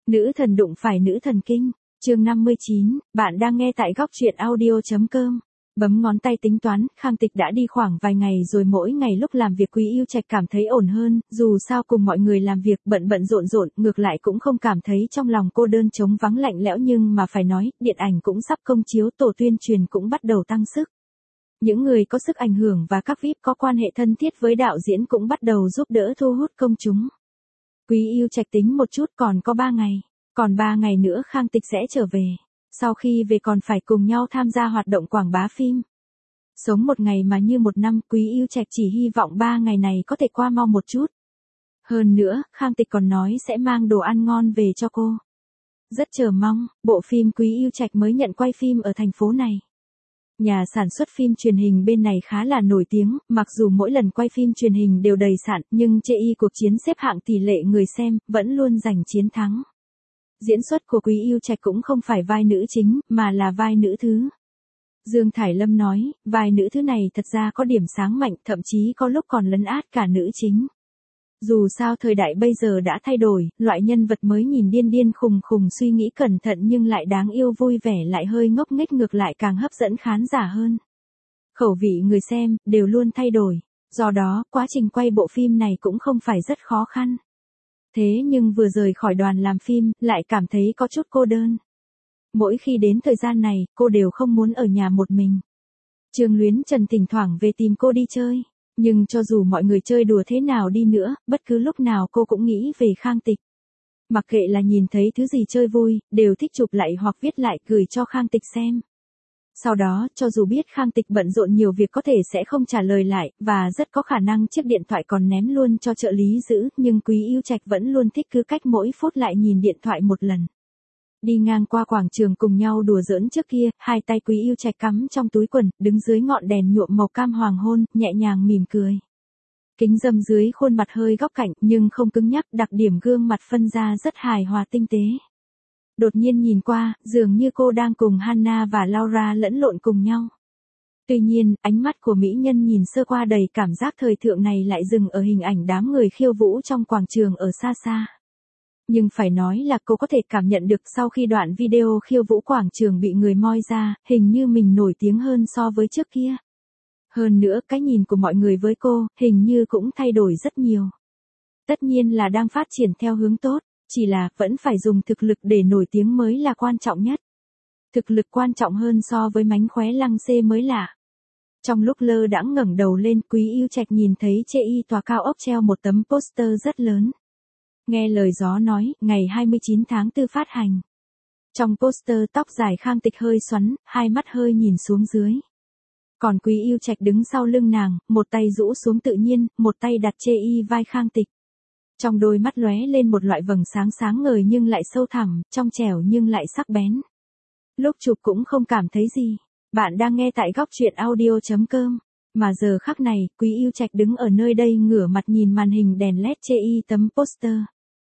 Nữ thần đụng phải nữ thần kinh. Chương 59, bạn đang nghe tại góc truyện audio.com. Bấm ngón tay tính toán, Khang Tịch đã đi khoảng vài ngày rồi, mỗi ngày lúc làm việc Quý Yêu Trạch cảm thấy ổn hơn, dù sao cùng mọi người làm việc bận bận rộn rộn, ngược lại cũng không cảm thấy trong lòng cô đơn trống vắng lạnh lẽo, nhưng mà phải nói, điện ảnh cũng sắp công chiếu, tổ tuyên truyền cũng bắt đầu tăng sức. Những người có sức ảnh hưởng và các VIP có quan hệ thân thiết với đạo diễn cũng bắt đầu giúp đỡ thu hút công chúng. Quý Yêu Trạch tính một chút, còn có 3 ngày. Còn 3 ngày nữa Khang Tịch sẽ trở về. Sau khi về còn phải cùng nhau tham gia hoạt động quảng bá phim. Sống một ngày mà như một năm, Quý Yêu Trạch chỉ hy vọng 3 ngày này có thể qua mau một chút. Hơn nữa, Khang Tịch còn nói sẽ mang đồ ăn ngon về cho cô. Rất chờ mong, bộ phim Quý Yêu Trạch mới nhận quay phim ở thành phố này. Nhà sản xuất phim truyền hình bên này khá là nổi tiếng, mặc dù mỗi lần quay phim truyền hình đều đầy sạn, nhưng chê y cuộc chiến xếp hạng tỷ lệ người xem, vẫn luôn giành chiến thắng. Diễn xuất của Quý Yêu Trạch cũng không phải vai nữ chính, mà là vai nữ thứ. Dương Thải Lâm nói, vai nữ thứ này thật ra có điểm sáng mạnh, thậm chí có lúc còn lấn át cả nữ chính. Dù sao thời đại bây giờ đã thay đổi, loại nhân vật mới nhìn điên điên khùng khùng, suy nghĩ cẩn thận nhưng lại đáng yêu, vui vẻ, lại hơi ngốc nghếch, ngược lại càng hấp dẫn khán giả hơn. Khẩu vị người xem đều luôn thay đổi, do đó quá trình quay bộ phim này cũng không phải rất khó khăn. Thế nhưng vừa rời khỏi đoàn làm phim, lại cảm thấy có chút cô đơn. Mỗi khi đến thời gian này, cô đều không muốn ở nhà một mình. Trương Luyến Trần thỉnh thoảng về tìm cô đi chơi, nhưng cho dù mọi người chơi đùa thế nào đi nữa, bất cứ lúc nào cô cũng nghĩ về Khang Tịch. Mặc kệ là nhìn thấy thứ gì chơi vui, đều thích chụp lại hoặc viết lại gửi cho Khang Tịch xem. Sau đó, cho dù biết Khang Tịch bận rộn nhiều việc có thể sẽ không trả lời lại, và rất có khả năng chiếc điện thoại còn ném luôn cho trợ lý giữ, nhưng Quý Yêu Trạch vẫn luôn thích cứ cách mỗi phút lại nhìn điện thoại một lần. Đi ngang qua quảng trường cùng nhau đùa giỡn trước kia, hai tay Quý Yêu Trạch cắm trong túi quần, đứng dưới ngọn đèn nhuộm màu cam hoàng hôn, nhẹ nhàng mỉm cười. Kính râm dưới khuôn mặt hơi góc cạnh, nhưng không cứng nhắc, đặc điểm gương mặt phân ra rất hài hòa tinh tế. Đột nhiên nhìn qua, dường như cô đang cùng Hannah và Laura lẫn lộn cùng nhau. Tuy nhiên, ánh mắt của mỹ nhân nhìn sơ qua đầy cảm giác thời thượng này lại dừng ở hình ảnh đám người khiêu vũ trong quảng trường ở xa xa. Nhưng phải nói là cô có thể cảm nhận được sau khi đoạn video khiêu vũ quảng trường bị người moi ra, hình như mình nổi tiếng hơn so với trước kia. Hơn nữa, cái nhìn của mọi người với cô, hình như cũng thay đổi rất nhiều. Tất nhiên là đang phát triển theo hướng tốt, chỉ là vẫn phải dùng thực lực để nổi tiếng mới là quan trọng nhất. Thực lực quan trọng hơn so với mánh khóe lăng xê mới lạ. Trong lúc lơ đãng ngẩng đầu lên, Quý Yêu Trạch nhìn thấy chê y tòa cao ốc treo một tấm poster rất lớn. Nghe lời gió nói, ngày 29 tháng 4 phát hành. Trong poster tóc dài Khang Tịch hơi xoắn, hai mắt hơi nhìn xuống dưới. Còn Quý Yêu Trạch đứng sau lưng nàng, một tay rũ xuống tự nhiên, một tay đặt chê y vai Khang Tịch. Trong đôi mắt lóe lên một loại vầng sáng sáng ngời nhưng lại sâu thẳm, trong trẻo nhưng lại sắc bén. Lúc chụp cũng không cảm thấy gì. Bạn đang nghe tại góc truyện audio.com. Mà giờ khắc này, Quý Yêu Trạch đứng ở nơi đây ngửa mặt nhìn màn hình đèn LED chê y tấm poster.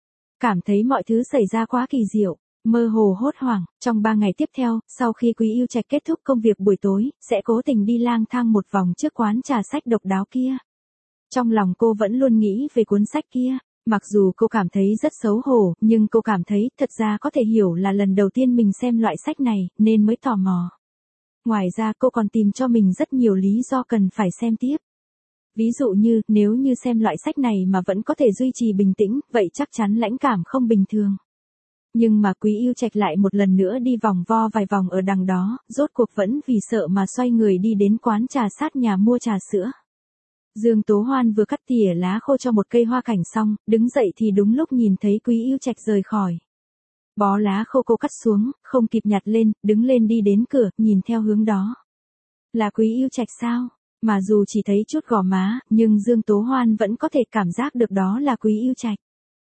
Cảm thấy mọi thứ xảy ra quá kỳ diệu, mơ hồ hốt hoảng. Trong 3 ngày tiếp theo, sau khi Quý Yêu Trạch kết thúc công việc buổi tối, sẽ cố tình đi lang thang một vòng trước quán trà sách độc đáo kia. Trong lòng cô vẫn luôn nghĩ về cuốn sách kia. Mặc dù cô cảm thấy rất xấu hổ, nhưng cô cảm thấy thật ra có thể hiểu là lần đầu tiên mình xem loại sách này, nên mới tò mò. Ngoài ra cô còn tìm cho mình rất nhiều lý do cần phải xem tiếp. Ví dụ như, nếu như xem loại sách này mà vẫn có thể duy trì bình tĩnh, vậy chắc chắn lãnh cảm không bình thường. Nhưng mà Quý Yêu Trạch lại một lần nữa đi vòng vo vài vòng ở đằng đó, rốt cuộc vẫn vì sợ mà xoay người đi đến quán trà sát nhà mua trà sữa. Dương Tố Hoan vừa cắt tỉa lá khô cho một cây hoa cảnh xong, đứng dậy thì đúng lúc nhìn thấy Quý Yêu Trạch rời khỏi. Bó lá khô cô cắt xuống, không kịp nhặt lên, đứng lên đi đến cửa, nhìn theo hướng đó. Là Quý Yêu Trạch sao? Mà dù chỉ thấy chút gò má, nhưng Dương Tố Hoan vẫn có thể cảm giác được đó là Quý Yêu Trạch.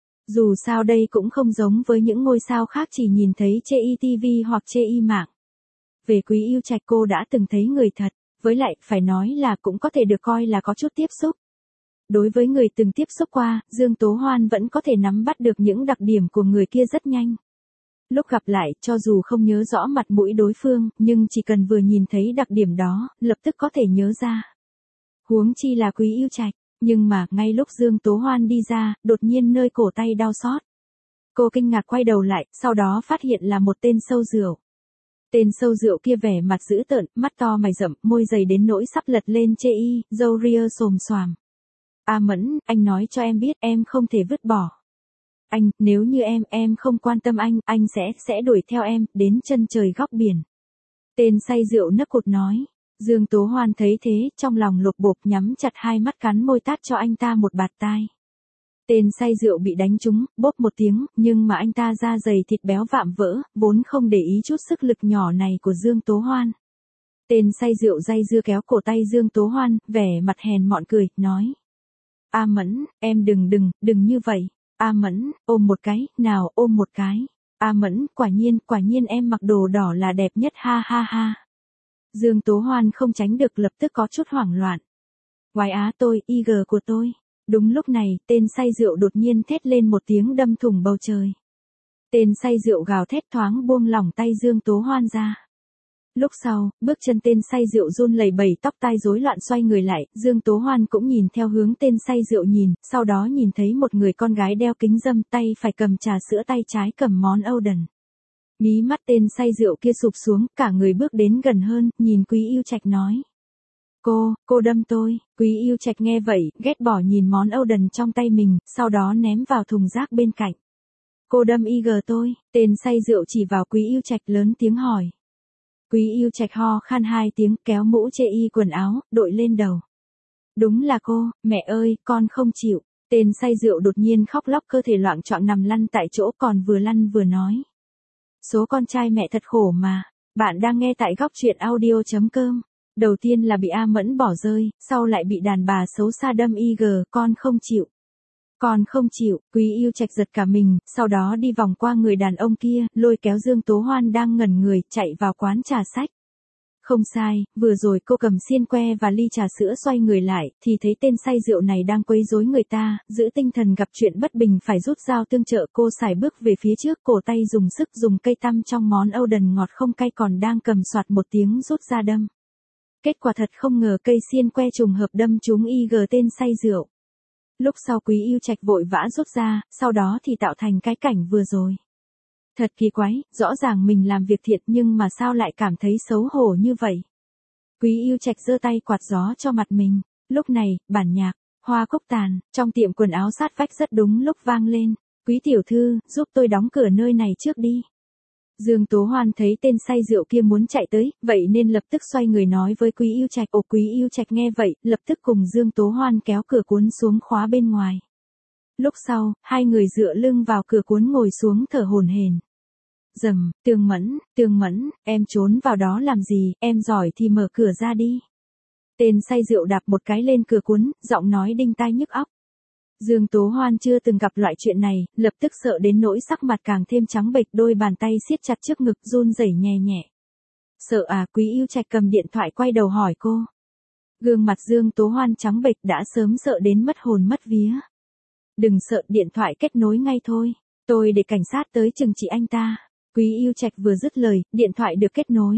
Dù sao đây cũng không giống với những ngôi sao khác chỉ nhìn thấy chê y TV hoặc chê y mạng. Về Quý Yêu Trạch cô đã từng thấy người thật, với lại, phải nói là cũng có thể được coi là có chút tiếp xúc. Đối với người từng tiếp xúc qua, Dương Tố Hoan vẫn có thể nắm bắt được những đặc điểm của người kia rất nhanh. Lúc gặp lại, cho dù không nhớ rõ mặt mũi đối phương, nhưng chỉ cần vừa nhìn thấy đặc điểm đó, lập tức có thể nhớ ra. Huống chi là Quý Yêu Trạch, nhưng mà, ngay lúc Dương Tố Hoan đi ra, đột nhiên nơi cổ tay đau xót. Cô kinh ngạc quay đầu lại, sau đó phát hiện là một tên sâu rượu. Tên sâu rượu kia vẻ mặt dữ tợn, mắt to mày rậm, môi dày đến nỗi sắp lật lên chê y, râu ria xồm xoàm. A Mẫn, anh nói cho em biết em không thể vứt bỏ. Anh, nếu như em không quan tâm anh sẽ đuổi theo em, đến chân trời góc biển. Tên say rượu nấc cụt nói. Dương Tố Hoan thấy thế, trong lòng lục bộp nhắm chặt hai mắt cắn môi tát cho anh ta một bạt tai. Tên say rượu bị đánh trúng, bốp một tiếng, nhưng mà anh ta da dày thịt béo vạm vỡ, vốn không để ý chút sức lực nhỏ này của Dương Tố Hoan. Tên say rượu day dưa kéo cổ tay Dương Tố Hoan, vẻ mặt hèn mọn cười, nói. A Mẫn, em đừng như vậy. A Mẫn, ôm một cái, nào ôm một cái. A Mẫn, quả nhiên em mặc đồ đỏ là đẹp nhất ha ha ha. Dương Tố Hoan không tránh được lập tức có chút hoảng loạn. Quái á tôi, IG của tôi. Đúng lúc này, tên say rượu đột nhiên thét lên một tiếng đâm thủng bầu trời. Tên say rượu gào thét thoáng buông lỏng tay Dương Tố Hoan ra. Lúc sau, bước chân tên say rượu run lẩy bẩy tóc tai rối loạn xoay người lại, Dương Tố Hoan cũng nhìn theo hướng tên say rượu nhìn, sau đó nhìn thấy một người con gái đeo kính râm tay phải cầm trà sữa tay trái cầm món Oden. Mí mắt tên say rượu kia sụp xuống, cả người bước đến gần hơn, nhìn Quý Yêu Trạch nói. Cô đâm tôi. Quý Yêu Trạch nghe vậy, ghét bỏ nhìn món Oden trong tay mình, sau đó ném vào thùng rác bên cạnh. Cô đâm IG tôi, tên say rượu chỉ vào Quý Yêu Trạch lớn tiếng hỏi. Quý Yêu Trạch ho khan hai tiếng, kéo mũ chê y quần áo, đội lên đầu. Đúng là cô, mẹ ơi, con không chịu. Tên say rượu đột nhiên khóc lóc cơ thể loạng choạng nằm lăn tại chỗ còn vừa lăn vừa nói. Số con trai mẹ thật khổ mà. Bạn đang nghe tại góc truyện audio.com. Đầu tiên là bị A Mẫn bỏ rơi, sau lại bị đàn bà xấu xa đâm IG, con không chịu. Con không chịu, Quý Yêu Trạch giật cả mình, sau đó đi vòng qua người đàn ông kia, lôi kéo Dương Tố Hoan đang ngẩn người, chạy vào quán trà sách. Không sai, vừa rồi cô cầm xiên que và ly trà sữa xoay người lại, thì thấy tên say rượu này đang quấy rối người ta, giữ tinh thần gặp chuyện bất bình phải rút dao tương trợ. Cô sải bước về phía trước, cổ tay dùng sức dùng cây tăm trong món Oden ngọt không cay còn đang cầm soạt một tiếng rút ra đâm. Kết quả thật không ngờ cây xiên que trùng hợp đâm trúng IG tên say rượu. Lúc sau Quý Yêu Trạch vội vã rút ra, sau đó thì tạo thành cái cảnh vừa rồi. Thật kỳ quái, rõ ràng mình làm việc thiện nhưng mà sao lại cảm thấy xấu hổ như vậy. Quý Yêu Trạch giơ tay quạt gió cho mặt mình. Lúc này, bản nhạc, Hoa Cúc Tàn, trong tiệm quần áo sát vách rất đúng lúc vang lên. Quý tiểu thư, giúp tôi đóng cửa nơi này trước đi. Dương Tố Hoan thấy tên say rượu kia muốn chạy tới, vậy nên lập tức xoay người nói với Quý Yêu Trạch. Quý Yêu Trạch nghe vậy, lập tức cùng Dương Tố Hoan kéo cửa cuốn xuống khóa bên ngoài. Lúc sau, hai người dựa lưng vào cửa cuốn ngồi xuống thở hổn hển. Rầm, Tương Mẫn, em trốn vào đó làm gì, em giỏi thì mở cửa ra đi. Tên say rượu đạp một cái lên cửa cuốn, giọng nói đinh tai nhức óc. Dương Tố Hoan chưa từng gặp loại chuyện này, lập tức sợ đến nỗi sắc mặt càng thêm trắng bệch, đôi bàn tay siết chặt trước ngực run rẩy nhẹ nhẹ. Sợ à? Quý Yêu Trạch cầm điện thoại quay đầu hỏi cô. Gương mặt Dương Tố Hoan trắng bệch đã sớm sợ đến mất hồn mất vía. Đừng sợ, điện thoại kết nối ngay thôi. Tôi để cảnh sát tới trừng trị anh ta. Quý Yêu Trạch vừa dứt lời, điện thoại được kết nối.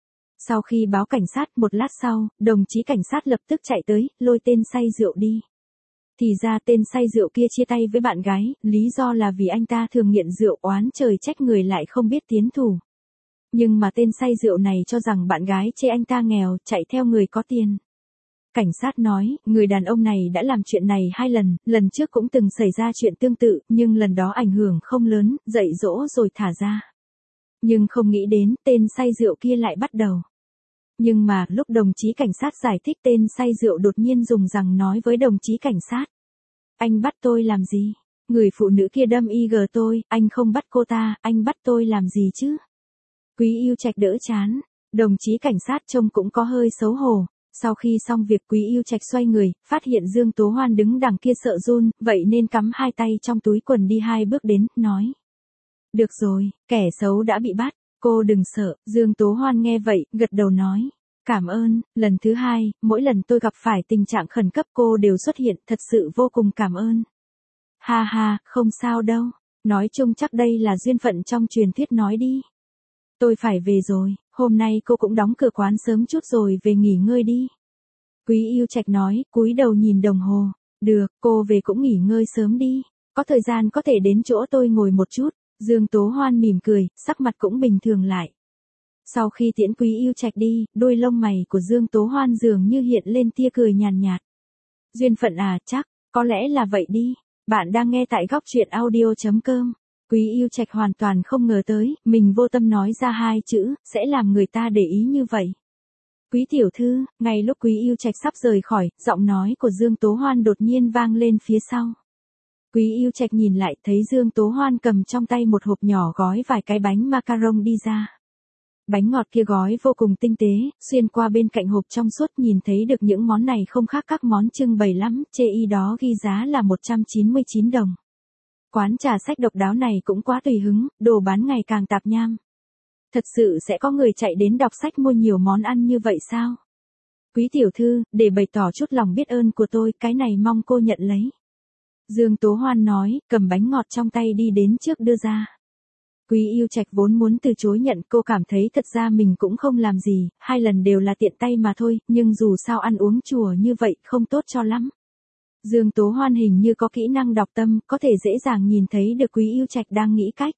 Sau khi báo cảnh sát một lát sau, đồng chí cảnh sát lập tức chạy tới, lôi tên say rượu đi. Thì ra tên say rượu kia chia tay với bạn gái, lý do là vì anh ta thường nghiện rượu, oán trời trách người lại không biết tiến thủ. Nhưng mà tên say rượu này cho rằng bạn gái chê anh ta nghèo, chạy theo người có tiền. Cảnh sát nói, người đàn ông này đã làm chuyện này 2 lần, lần trước cũng từng xảy ra chuyện tương tự, nhưng lần đó ảnh hưởng không lớn, dạy dỗ rồi thả ra. Nhưng không nghĩ đến, tên say rượu kia lại bắt đầu. Nhưng mà, lúc đồng chí cảnh sát giải thích, tên say rượu đột nhiên dùng rằng nói với đồng chí cảnh sát. Anh bắt tôi làm gì? Người phụ nữ kia đâm IG tôi, anh không bắt cô ta, anh bắt tôi làm gì chứ? Quý Yêu Trạch đỡ chán. Đồng chí cảnh sát trông cũng có hơi xấu hổ. Sau khi xong việc, Quý Yêu Trạch xoay người, phát hiện Dương Tố Hoan đứng đằng kia sợ run, vậy nên cắm hai tay trong túi quần đi 2 bước đến, nói. Được rồi, kẻ xấu đã bị bắt, cô đừng sợ. Dương Tố Hoan nghe vậy, gật đầu nói. Cảm ơn, lần thứ 2, mỗi lần tôi gặp phải tình trạng khẩn cấp cô đều xuất hiện, thật sự vô cùng cảm ơn. Ha ha, không sao đâu, nói chung chắc đây là duyên phận trong truyền thuyết, nói đi. Tôi phải về rồi, hôm nay cô cũng đóng cửa quán sớm chút rồi về nghỉ ngơi đi. Quý Yêu Trạch nói, cúi đầu nhìn đồng hồ. Được, cô về cũng nghỉ ngơi sớm đi. có thời gian có thể đến chỗ tôi ngồi một chút. Dương Tố Hoan mỉm cười, sắc mặt cũng bình thường lại. Sau khi tiễn Quý Yêu Trạch đi, đôi lông mày của Dương Tố Hoan dường như hiện lên tia cười nhàn nhạt. Duyên phận à, chắc, có lẽ là vậy đi. Bạn đang nghe tại góc truyện audio.com. Quý Yêu Trạch hoàn toàn không ngờ tới, mình vô tâm nói ra hai chữ, sẽ làm người ta để ý như vậy. Quý tiểu thư, ngay lúc Quý Yêu Trạch sắp rời khỏi, giọng nói của Dương Tố Hoan đột nhiên vang lên phía sau. Quý Yêu Trạch nhìn lại thấy Dương Tố Hoan cầm trong tay một hộp nhỏ gói vài cái bánh macaron đi ra. Bánh ngọt kia gói vô cùng tinh tế, xuyên qua bên cạnh hộp trong suốt nhìn thấy được những món này không khác các món trưng bày lắm, chê y đó ghi giá là 199 đồng. Quán trà sách độc đáo này cũng quá tùy hứng, đồ bán ngày càng tạp nham. Thật sự sẽ có người chạy đến đọc sách mua nhiều món ăn như vậy sao? Quý tiểu thư, để bày tỏ chút lòng biết ơn của tôi, cái này mong cô nhận lấy. Dương Tố Hoan nói, cầm bánh ngọt trong tay đi đến trước đưa ra. Quý Yêu Trạch vốn muốn từ chối nhận, cô cảm thấy thật ra mình cũng không làm gì, 2 lần đều là tiện tay mà thôi, nhưng dù sao ăn uống chùa như vậy không tốt cho lắm. Dương Tố Hoan hình như có kỹ năng đọc tâm, có thể dễ dàng nhìn thấy được Quý Yêu Trạch đang nghĩ cách.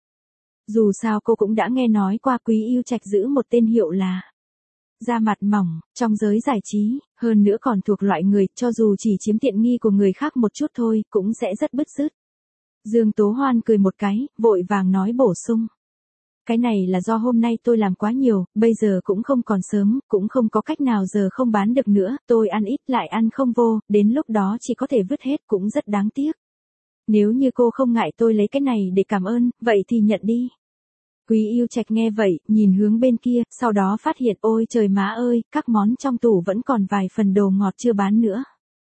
Dù sao cô cũng đã nghe nói qua Quý Yêu Trạch giữ một tên hiệu là da mặt mỏng, trong giới giải trí, hơn nữa còn thuộc loại người, cho dù chỉ chiếm tiện nghi của người khác một chút thôi, cũng sẽ rất bứt rứt. Dương Tố Hoan cười một cái, vội vàng nói bổ sung. Cái này là do hôm nay tôi làm quá nhiều, bây giờ cũng không còn sớm, cũng không có cách nào giờ không bán được nữa, tôi ăn ít lại ăn không vô, đến lúc đó chỉ có thể vứt hết cũng rất đáng tiếc. Nếu như cô không ngại tôi lấy cái này để cảm ơn, vậy thì nhận đi. Quý Yêu Trạch nghe vậy, nhìn hướng bên kia, sau đó phát hiện ôi trời má ơi, các món trong tủ vẫn còn vài phần đồ ngọt chưa bán nữa.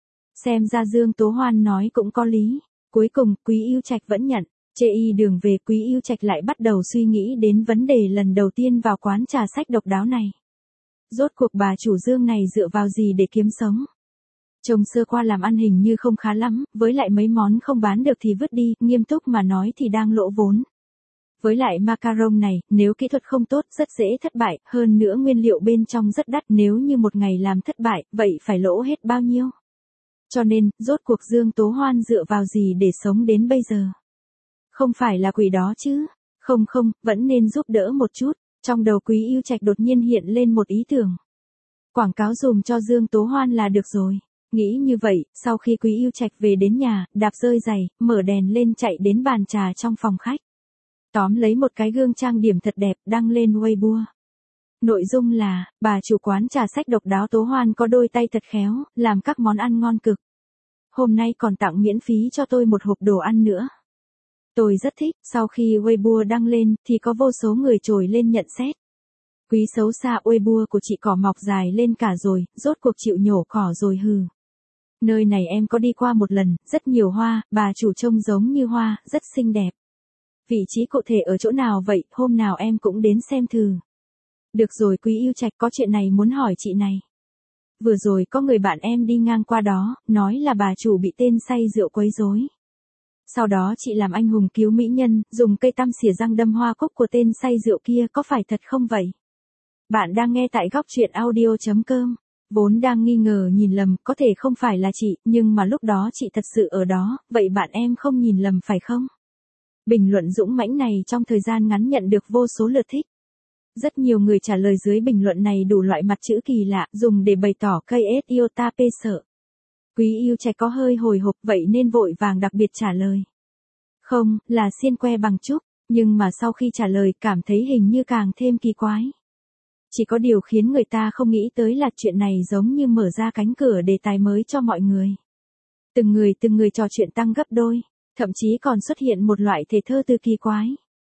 Xem ra Dương Tố Hoan nói cũng có lý. Cuối cùng, Quý Yêu Trạch vẫn nhận. Chê y đường về, Quý Yêu Trạch lại bắt đầu suy nghĩ đến vấn đề lần đầu tiên vào quán trà sách độc đáo này. Rốt cuộc bà chủ Dương này dựa vào gì để kiếm sống? Trông sơ qua làm ăn hình như không khá lắm, với lại mấy món không bán được thì vứt đi, nghiêm túc mà nói thì đang lỗ vốn. Với lại macaron này, nếu kỹ thuật không tốt, rất dễ thất bại, hơn nữa nguyên liệu bên trong rất đắt, nếu như một ngày làm thất bại, vậy phải lỗ hết bao nhiêu? Cho nên, rốt cuộc Dương Tố Hoan dựa vào gì để sống đến bây giờ? Không phải là quỷ đó chứ? Không, vẫn nên giúp đỡ một chút. Trong đầu Quý Yêu Trạch đột nhiên hiện lên một ý tưởng. Quảng cáo dùm cho Dương Tố Hoan là được rồi. Nghĩ như vậy, sau khi Quý Yêu Trạch về đến nhà, đạp rơi giày, mở đèn lên chạy đến bàn trà trong phòng khách. Tóm lấy một cái gương trang điểm thật đẹp, đăng lên Weibo. Nội dung là, bà chủ quán trà sách độc đáo Tố Hoan có đôi tay thật khéo, làm các món ăn ngon cực. Hôm nay còn tặng miễn phí cho tôi một hộp đồ ăn nữa. Tôi rất thích, sau khi Weibo đăng lên, thì có vô số người trồi lên nhận xét. Quý xấu xa, Weibo của chị cỏ mọc dài lên cả rồi, rốt cuộc chịu nhổ cỏ rồi hừ. Nơi này em có đi qua một lần, rất nhiều hoa, bà chủ trông giống như hoa, rất xinh đẹp. Vị trí cụ thể ở chỗ nào vậy, hôm nào em cũng đến xem thử. Được rồi Quý Yêu Trạch, có chuyện này muốn hỏi chị này. Vừa rồi có người bạn em đi ngang qua đó, nói là bà chủ bị tên say rượu quấy rối. Sau đó chị làm anh hùng cứu mỹ nhân, dùng cây tăm xỉa răng đâm hoa cúc của tên say rượu kia, có phải thật không vậy? Bạn đang nghe tại góc truyện audio.com. Vốn đang nghi ngờ nhìn lầm, có thể không phải là chị, nhưng mà lúc đó chị thật sự ở đó, vậy bạn em không nhìn lầm phải không? Bình luận dũng mãnh này trong thời gian ngắn nhận được vô số lượt thích. Rất nhiều người trả lời dưới bình luận này đủ loại mặt chữ kỳ lạ, dùng để bày tỏ cây iota p sợ. Quý Yêu Trạch có hơi hồi hộp, vậy nên vội vàng đặc biệt trả lời. Không, là xiên que bằng trúc, nhưng mà sau khi trả lời cảm thấy hình như càng thêm kỳ quái. Chỉ có điều khiến người ta không nghĩ tới là chuyện này giống như mở ra cánh cửa đề tài mới cho mọi người. Từng người trò chuyện tăng gấp đôi, thậm chí còn xuất hiện một loại thể thơ từ kỳ quái.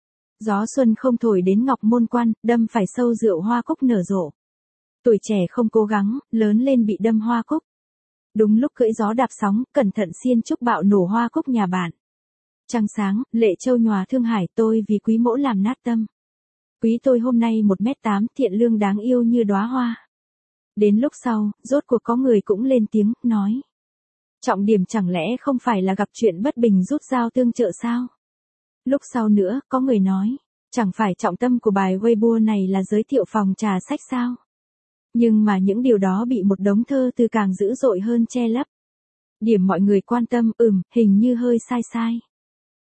Gió xuân không thổi đến Ngọc Môn Quan, đâm phải sâu rượu hoa cúc nở rộ. Tuổi trẻ không cố gắng, lớn lên bị đâm hoa cúc. Đúng lúc cưỡi gió đạp sóng, cẩn thận xiên trúc bạo nổ hoa cúc nhà bạn. Trăng sáng, lệ châu nhòa thương hải, tôi vì quý mỗ làm nát tâm. Quý tôi hôm nay 1m8, thiện lương đáng yêu như đóa hoa. Đến lúc sau, rốt cuộc có người cũng lên tiếng, nói. Trọng điểm chẳng lẽ không phải là gặp chuyện bất bình rút dao tương trợ sao? Lúc sau nữa, có người nói, chẳng phải trọng tâm của bài Weibo này là giới thiệu phòng trà sách sao? Nhưng mà những điều đó bị một đống thơ từ càng dữ dội hơn che lấp. Điểm mọi người quan tâm, hình như hơi sai.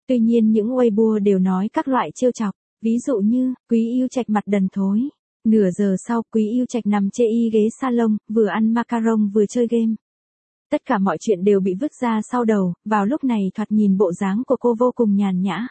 Tuy nhiên những Weibo đều nói các loại trêu chọc, ví dụ như, Quý Yêu Trạch mặt đần thối. Nửa giờ sau, Quý Yêu Trạch nằm chê y ghế salon, vừa ăn macaron vừa chơi game. Tất cả mọi chuyện đều bị vứt ra sau đầu, vào lúc này thoạt nhìn bộ dáng của cô vô cùng nhàn nhã.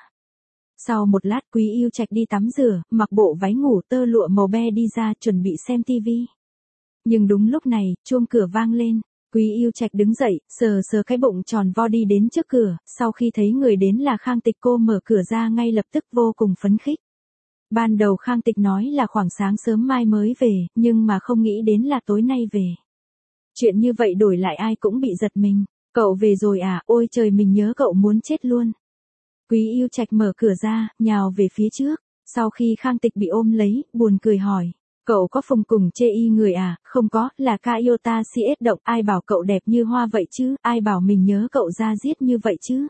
Sau một lát Quý Yêu Trạch đi tắm rửa, mặc bộ váy ngủ tơ lụa màu be đi ra chuẩn bị xem tivi. Nhưng đúng lúc này, chuông cửa vang lên. Quý Yêu Trạch đứng dậy, sờ sờ cái bụng tròn vo đi đến trước cửa, sau khi thấy người đến là Khang Tịch cô mở cửa ra ngay lập tức vô cùng phấn khích. Ban đầu Khang Tịch nói là khoảng sáng sớm mai mới về, nhưng mà không nghĩ đến là tối nay về. Chuyện như vậy đổi lại ai cũng bị giật mình. Cậu về rồi à, ôi trời mình nhớ cậu muốn chết luôn. Quý Yêu Trạch mở cửa ra, nhào về phía trước. Sau khi Khang Tịch bị ôm lấy, buồn cười hỏi. Cậu có phùng cùng chê y người à, không có, là Kaiota CS động, ai bảo cậu đẹp như hoa vậy chứ, ai bảo mình nhớ cậu ra giết như vậy chứ.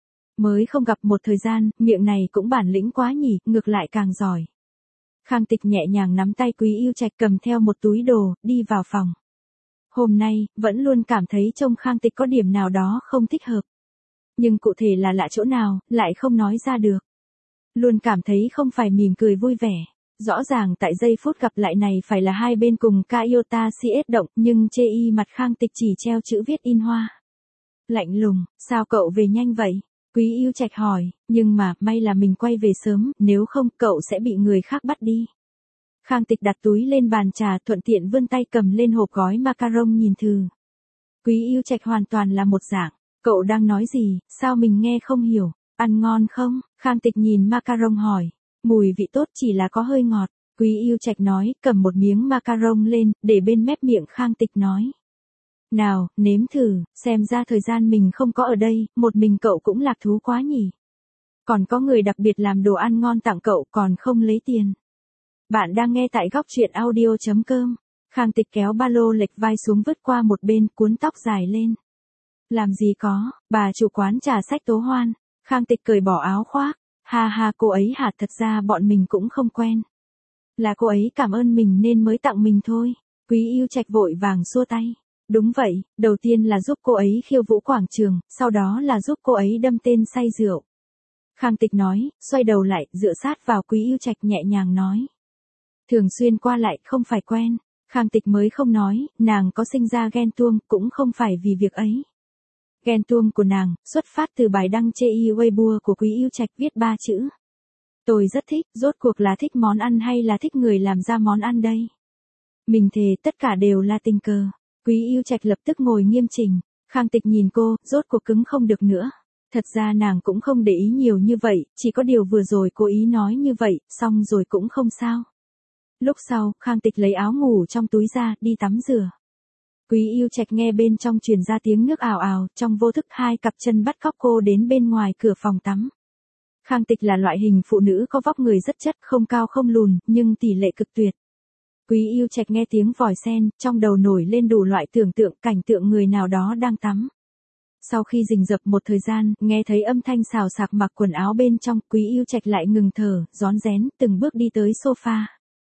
Mới không gặp một thời gian, miệng này cũng bản lĩnh quá nhỉ, ngược lại càng giỏi. Khang Tịch nhẹ nhàng nắm tay Quý Yêu Trạch cầm theo một túi đồ, đi vào phòng. Hôm nay, vẫn luôn cảm thấy trông Khang Tịch có điểm nào đó không thích hợp. Nhưng cụ thể là lạ chỗ nào, lại không nói ra được. Luôn cảm thấy không phải mỉm cười vui vẻ. Rõ ràng tại giây phút gặp lại này phải là hai bên cùng Kaiota CS động, nhưng chê y mặt Khang Tịch chỉ treo chữ viết in hoa. Lạnh lùng, sao cậu về nhanh vậy? Quý Yêu Trạch hỏi, nhưng mà, may là mình quay về sớm, nếu không cậu sẽ bị người khác bắt đi. Khang Tịch đặt túi lên bàn trà thuận tiện vươn tay cầm lên hộp gói macaron nhìn thử. Quý Yêu Trạch hoàn toàn là một dạng, cậu đang nói gì, sao mình nghe không hiểu, ăn ngon không? Khang Tịch nhìn macaron hỏi. Mùi vị tốt chỉ là có hơi ngọt, Quý Yêu Trạch nói, cầm một miếng macaron lên, để bên mép miệng Khang Tịch nói. Nào, nếm thử, xem ra thời gian mình không có ở đây, một mình cậu cũng lạc thú quá nhỉ. Còn có người đặc biệt làm đồ ăn ngon tặng cậu còn không lấy tiền. Bạn đang nghe tại góc truyện audio.com. Khang Tịch kéo ba lô lệch vai xuống vứt qua một bên, cuốn tóc dài lên. Làm gì có, bà chủ quán trà sách Tố Hoan. Khang Tịch cởi bỏ áo khoác. Ha ha, cô ấy hả, thật ra bọn mình cũng không quen. Là cô ấy cảm ơn mình nên mới tặng mình thôi. Quý Yêu Trạch vội vàng xua tay. Đúng vậy, đầu tiên là giúp cô ấy khiêu vũ quảng trường, sau đó là giúp cô ấy đâm tên say rượu. Khang Tịch nói, xoay đầu lại, dựa sát vào Quý Yêu Trạch nhẹ nhàng nói. Thường xuyên qua lại, không phải quen. Khang Tịch mới không nói, nàng có sinh ra ghen tuông, cũng không phải vì việc ấy. Ghen tuông của nàng, xuất phát từ bài đăng chê y Weibo của Quý Yêu Trạch viết 3 chữ. Tôi rất thích, rốt cuộc là thích món ăn hay là thích người làm ra món ăn đây? Mình thề tất cả đều là tình cờ. Quý Yêu Trạch lập tức ngồi nghiêm chỉnh. Khang Tịch nhìn cô, rốt cuộc cứng không được nữa. Thật ra nàng cũng không để ý nhiều như vậy, chỉ có điều vừa rồi cô ý nói như vậy, xong rồi cũng không sao. Lúc sau, Khang Tịch lấy áo ngủ trong túi ra, đi tắm rửa. Quý Yêu Trạch nghe bên trong truyền ra tiếng nước ào ào, trong vô thức hai cặp chân bắt cóc cô đến bên ngoài cửa phòng tắm. Khang Tịch là loại hình phụ nữ có vóc người rất chất, không cao không lùn, nhưng tỷ lệ cực tuyệt. Quý Yêu Trạch nghe tiếng vòi sen, trong đầu nổi lên đủ loại tưởng tượng, cảnh tượng người nào đó đang tắm. Sau khi rình rập một thời gian, nghe thấy âm thanh xào xạc mặc quần áo bên trong, Quý Yêu Trạch lại ngừng thở, rón rén, từng bước đi tới sofa.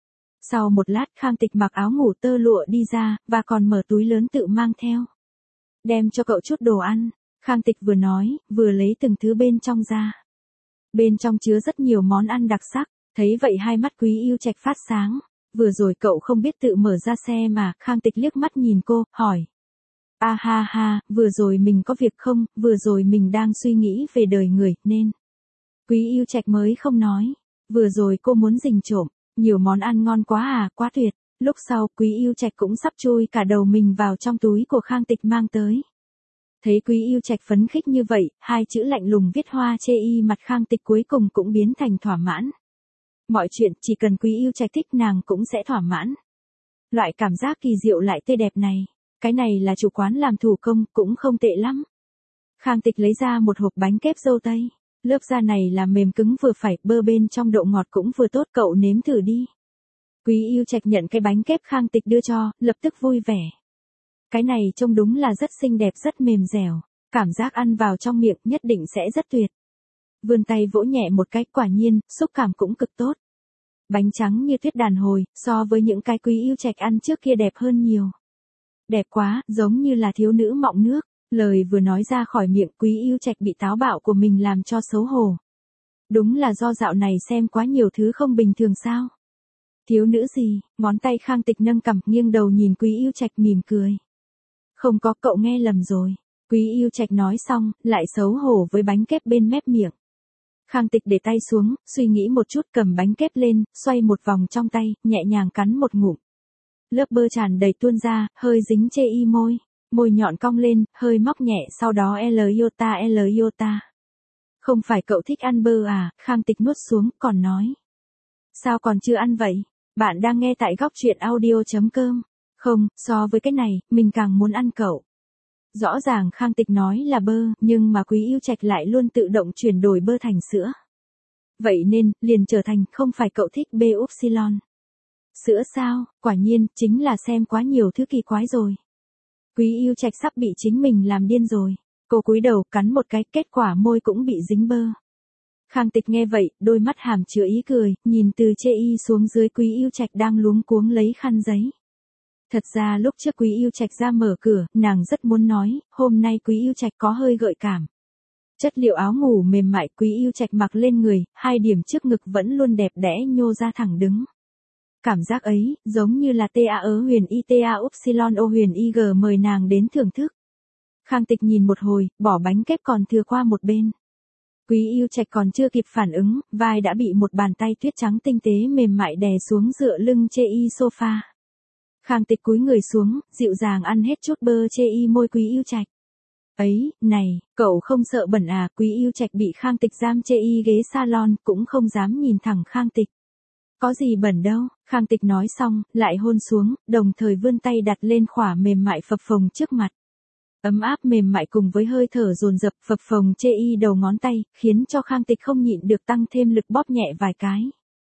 Sau một lát Khang Tịch mặc áo ngủ tơ lụa đi ra, và còn mở túi lớn tự mang theo. Đem cho cậu chút đồ ăn, Khang Tịch vừa nói, vừa lấy từng thứ bên trong ra. Bên trong chứa rất nhiều món ăn đặc sắc, thấy vậy hai mắt Quý Yêu Trạch phát sáng. Vừa rồi cậu không biết tự mở ra xe mà, Khang Tịch liếc mắt nhìn cô, hỏi. À ha ha, vừa rồi mình có việc không, vừa rồi mình đang suy nghĩ về đời người, nên. Quý Yêu Trạch mới không nói. Vừa rồi cô muốn rình trộm, nhiều món ăn ngon quá à, quá tuyệt. Lúc sau, Quý Yêu Trạch cũng sắp chui cả đầu mình vào trong túi của Khang Tịch mang tới. Thấy Quý Yêu Trạch phấn khích như vậy, hai chữ lạnh lùng viết hoa chê y mặt Khang Tịch cuối cùng cũng biến thành thỏa mãn. Mọi chuyện, chỉ cần Quý Yêu Trạch thích nàng cũng sẽ thỏa mãn. Loại cảm giác kỳ diệu lại tươi đẹp này, cái này là chủ quán làm thủ công, cũng không tệ lắm. Khang Tịch lấy ra một hộp bánh kép dâu tây. Lớp da này là mềm cứng vừa phải, bơ bên trong độ ngọt cũng vừa tốt, cậu nếm thử đi. Quý Yêu Trạch nhận cái bánh kép Khang Tịch đưa cho, lập tức vui vẻ. Cái này trông đúng là rất xinh đẹp, rất mềm dẻo, cảm giác ăn vào trong miệng nhất định sẽ rất tuyệt. Vươn tay vỗ nhẹ một cái, quả nhiên, xúc cảm cũng cực tốt. Bánh trắng như tuyết đàn hồi, so với những cái Quý Yêu Trạch ăn trước kia đẹp hơn nhiều. Đẹp quá, giống như là thiếu nữ mọng nước. Lời vừa nói ra khỏi miệng Quý Yêu Trạch bị táo bạo của mình làm cho xấu hổ. Đúng là do dạo này xem quá nhiều thứ không bình thường sao? Thiếu nữ gì? Ngón tay Khang Tịch nâng cằm nghiêng đầu nhìn Quý Yêu Trạch mỉm cười. Không có, cậu nghe lầm rồi. Quý Yêu Trạch nói xong, lại xấu hổ với bánh kép bên mép miệng. Khang Tịch để tay xuống, suy nghĩ một chút cầm bánh kép lên, xoay một vòng trong tay, nhẹ nhàng cắn một ngụm. Lớp bơ tràn đầy tuôn ra, hơi dính chê y môi. Môi nhọn cong lên, hơi móc nhẹ sau đó L iota. Không phải cậu thích ăn bơ à? Khang Tịch nuốt xuống, còn nói. Sao còn chưa ăn vậy? Bạn đang nghe tại góc truyện audio.com. Không, so với cái này, mình càng muốn ăn cậu. Rõ ràng Khang Tịch nói là bơ, nhưng mà Quý Yêu Trạch lại luôn tự động chuyển đổi bơ thành sữa. Vậy nên, liền trở thành không phải cậu thích bê upsilon. Sữa sao? Quả nhiên, chính là xem quá nhiều thứ kỳ quái rồi. Quý Yêu Trạch sắp bị chính mình làm điên rồi. Cô cúi đầu cắn một cái, kết quả môi cũng bị dính bơ. Khang Tịch nghe vậy, đôi mắt hàm chứa ý cười, nhìn từ chê y xuống dưới Quý Yêu Trạch đang luống cuống lấy khăn giấy. Thật ra lúc trước Quý Yêu Trạch ra mở cửa, nàng rất muốn nói, hôm nay Quý Yêu Trạch có hơi gợi cảm. Chất liệu áo ngủ mềm mại Quý Yêu Trạch mặc lên người, 2 điểm trước ngực vẫn luôn đẹp đẽ nhô ra thẳng đứng. Cảm giác ấy, giống như là TA huyền ITA upsilon O huyền IG mời nàng đến thưởng thức. Khang Tịch nhìn một hồi, bỏ bánh kép còn thừa qua một bên. Quý Yêu Trạch còn chưa kịp phản ứng, vai đã bị một bàn tay tuyết trắng tinh tế mềm mại đè xuống dựa lưng chê y sofa. Khang Tịch cúi người xuống, dịu dàng ăn hết chút bơ chê y môi Quý Yêu Trạch. Ấy, này, cậu không sợ bẩn à? Quý Yêu Trạch bị Khang Tịch giam chê y ghế salon, cũng không dám nhìn thẳng Khang Tịch. Có gì bẩn đâu? Khang Tịch nói xong, lại hôn xuống, đồng thời vươn tay đặt lên khỏa mềm mại phập phồng trước mặt. Ấm áp mềm mại cùng với hơi thở dồn dập phập phồng chê y đầu ngón tay, khiến cho Khang Tịch không nhịn được tăng thêm lực bóp nhẹ vài cái.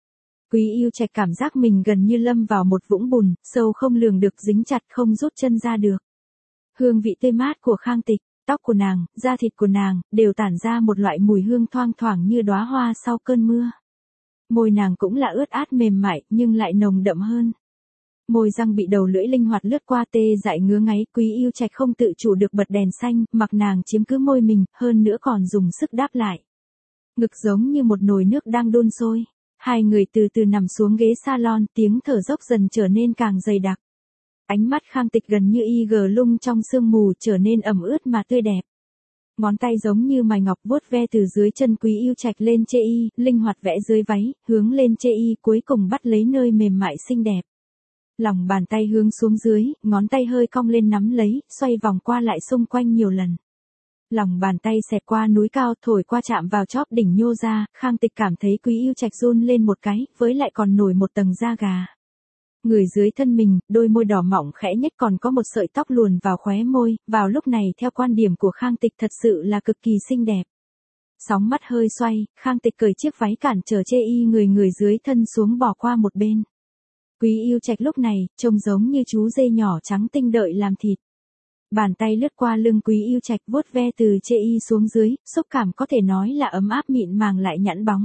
Quý Yêu Trạch cảm giác mình gần như lâm vào một vũng bùn, sâu không lường được dính chặt không rút chân ra được. Hương vị tươi mát của Khang Tịch, tóc của nàng, da thịt của nàng, đều tản ra một loại mùi hương thoang thoảng như đóa hoa sau cơn mưa. Môi nàng cũng là ướt át mềm mại, nhưng lại nồng đậm hơn. Môi răng bị đầu lưỡi linh hoạt lướt qua tê dại ngứa ngáy, Quý Yêu Trạch không tự chủ được bật đèn xanh, mặc nàng chiếm cứ môi mình, hơn nữa còn dùng sức đáp lại. Ngực giống như một nồi nước đang đun sôi. Hai người từ từ nằm xuống ghế salon, tiếng thở dốc dần trở nên càng dày đặc. Ánh mắt Khang Tịch gần như y lung trong sương mù trở nên ẩm ướt mà tươi đẹp. Ngón tay giống như mài ngọc vuốt ve từ dưới chân Quý Yêu Trạch lên chê y, linh hoạt vẽ dưới váy, hướng lên chê y cuối cùng bắt lấy nơi mềm mại xinh đẹp. Lòng bàn tay hướng xuống dưới, ngón tay hơi cong lên nắm lấy, xoay vòng qua lại xung quanh nhiều lần. Lòng bàn tay xẹt qua núi cao thổi qua chạm vào chóp đỉnh nhô ra, Khang Tịch cảm thấy Quý Yêu Trạch run lên một cái, với lại còn nổi một tầng da gà. Người dưới thân mình, đôi môi đỏ mọng khẽ nhất còn có một sợi tóc luồn vào khóe môi, vào lúc này theo quan điểm của Khang Tịch thật sự là cực kỳ xinh đẹp. Sóng mắt hơi xoay, Khang Tịch cởi chiếc váy cản trở chê y người dưới thân xuống bỏ qua một bên. Quý Yêu Trạch lúc này, trông giống như chú dê nhỏ trắng tinh đợi làm thịt. Bàn tay lướt qua lưng Quý Yêu Trạch vuốt ve từ chê y xuống dưới, xúc cảm có thể nói là ấm áp mịn màng lại nhẵn bóng.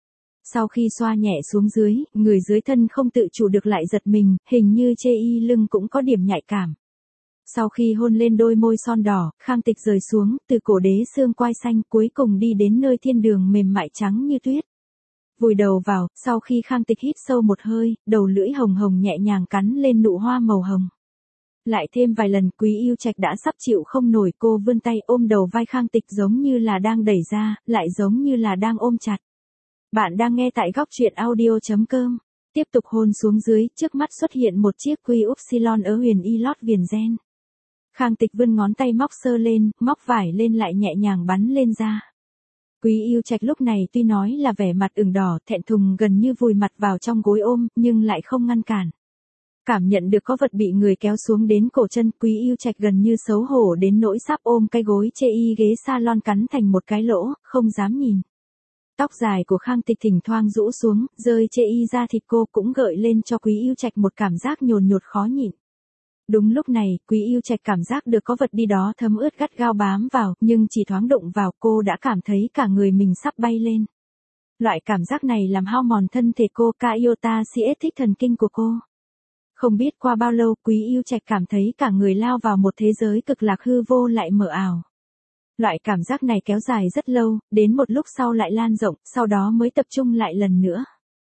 Sau khi xoa nhẹ xuống dưới, người dưới thân không tự chủ được lại giật mình, hình như chê y lưng cũng có điểm nhạy cảm. Sau khi hôn lên đôi môi son đỏ, Khang Tịch rời xuống, từ cổ đế xương quai xanh cuối cùng đi đến nơi thiên đường mềm mại trắng như tuyết. Vùi đầu vào, sau khi Khang Tịch hít sâu một hơi, đầu lưỡi hồng hồng nhẹ nhàng cắn lên nụ hoa màu hồng. Lại thêm vài lần Quý Yêu Trạch đã sắp chịu không nổi, cô vươn tay ôm đầu vai Khang Tịch giống như là đang đẩy ra, lại giống như là đang ôm chặt. Bạn đang nghe tại góc truyện audio.com. Tiếp tục hôn xuống dưới, trước mắt xuất hiện một chiếc quy upsilon ở huyền y lót viền ren. Khang Tịch vươn ngón tay móc sơ lên, móc vải lên lại nhẹ nhàng bắn lên ra. Quý Yêu Trạch lúc này tuy nói là vẻ mặt ửng đỏ, thẹn thùng gần như vùi mặt vào trong gối ôm, nhưng lại không ngăn cản. Cảm nhận được có vật bị người kéo xuống đến cổ chân, Quý Yêu Trạch gần như xấu hổ đến nỗi sắp ôm cái gối chê y ghế salon cắn thành một cái lỗ, không dám nhìn. Tóc dài của Khang Tịch thỉnh thoảng rũ xuống, rơi chê y ra thịt cô cũng gợi lên cho Quý Yêu Trạch một cảm giác nhồn nhột khó nhịn. Đúng lúc này, Quý Yêu Trạch cảm giác được có vật đi đó thấm ướt gắt gao bám vào, nhưng chỉ thoáng đụng vào cô đã cảm thấy cả người mình sắp bay lên. Loại cảm giác này làm hao mòn thân thể cô, cả iota siết thích thần kinh của cô. Không biết qua bao lâu Quý Yêu Trạch cảm thấy cả người lao vào một thế giới cực lạc hư vô lại mờ ảo. Loại cảm giác này kéo dài rất lâu, đến một lúc sau lại lan rộng, sau đó mới tập trung lại lần nữa.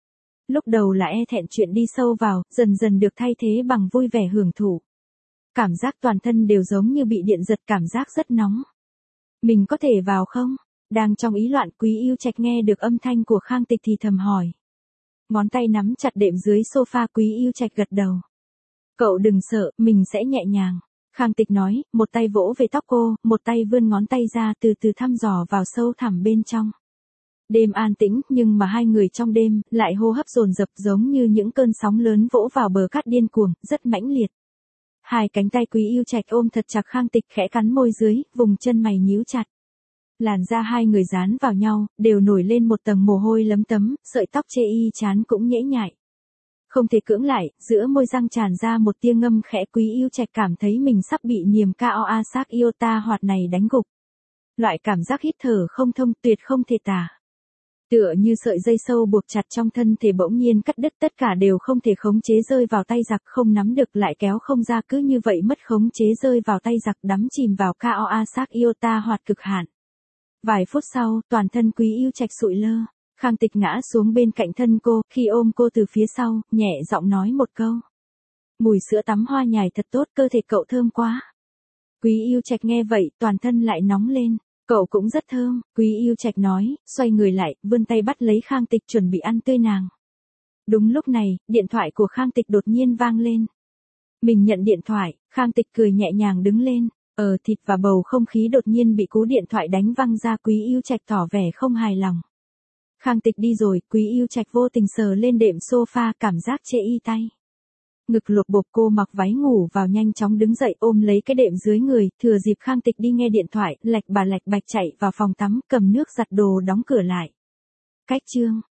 Lúc đầu là e thẹn chuyện đi sâu vào, dần dần được thay thế bằng vui vẻ hưởng thụ. Cảm giác toàn thân đều giống như bị điện giật, cảm giác rất nóng. Mình có thể vào không? Đang trong ý loạn Quý Yêu Trạch nghe được âm thanh của Khang Tịch thì thầm hỏi. Ngón tay nắm chặt đệm dưới sofa, Quý Yêu Trạch gật đầu. Cậu đừng sợ, mình sẽ nhẹ nhàng. Khang Tịch nói, một tay vỗ về tóc cô, một tay vươn ngón tay ra từ từ thăm dò vào sâu thẳm bên trong. Đêm an tĩnh, nhưng mà hai người trong đêm lại hô hấp dồn dập giống như những cơn sóng lớn vỗ vào bờ cát điên cuồng, rất mãnh liệt. Hai cánh tay Quý Yêu Trạch ôm thật chặt Khang Tịch, khẽ cắn môi dưới, vùng chân mày nhíu chặt. Làn da hai người dán vào nhau, đều nổi lên một tầng mồ hôi lấm tấm, sợi tóc chê y chán cũng nhễ nhại. Không thể cưỡng lại, giữa môi răng tràn ra một tia ngâm khẽ. Quý Yêu Trạch cảm thấy mình sắp bị niềm cao a xác yêu ta hoạt này đánh gục. Loại cảm giác hít thở không thông, tuyệt không thể tả. Tựa như sợi dây sâu buộc chặt trong thân thể bỗng nhiên cắt đứt, tất cả đều không thể khống chế rơi vào tay giặc, không nắm được lại kéo không ra, cứ như vậy mất khống chế rơi vào tay giặc, đắm chìm vào cao a xác yêu ta hoạt cực hạn. Vài phút sau, toàn thân Quý Yêu Trạch sụi lơ. Khang Tịch ngã xuống bên cạnh thân cô, khi ôm cô từ phía sau, nhẹ giọng nói một câu. Mùi sữa tắm hoa nhài thật tốt, cơ thể cậu thơm quá. Quý Yêu Trạch nghe vậy, toàn thân lại nóng lên. Cậu cũng rất thơm, Quý Yêu Trạch nói, xoay người lại, vươn tay bắt lấy Khang Tịch chuẩn bị ăn tươi nàng. Đúng lúc này, điện thoại của Khang Tịch đột nhiên vang lên. Mình nhận điện thoại, Khang Tịch cười nhẹ nhàng đứng lên. Thịt và bầu không khí đột nhiên bị cú điện thoại đánh văng ra. Quý Yêu Trạch tỏ vẻ không hài lòng. Khang Tịch đi rồi, Quý Yêu Trạch vô tình sờ lên đệm sofa, cảm giác chê y tay. Ngực lột bột, cô mặc váy ngủ vào nhanh chóng đứng dậy ôm lấy cái đệm dưới người, thừa dịp Khang Tịch đi nghe điện thoại, lạch bạch chạy vào phòng tắm, cầm nước giặt đồ đóng cửa lại. Cách chương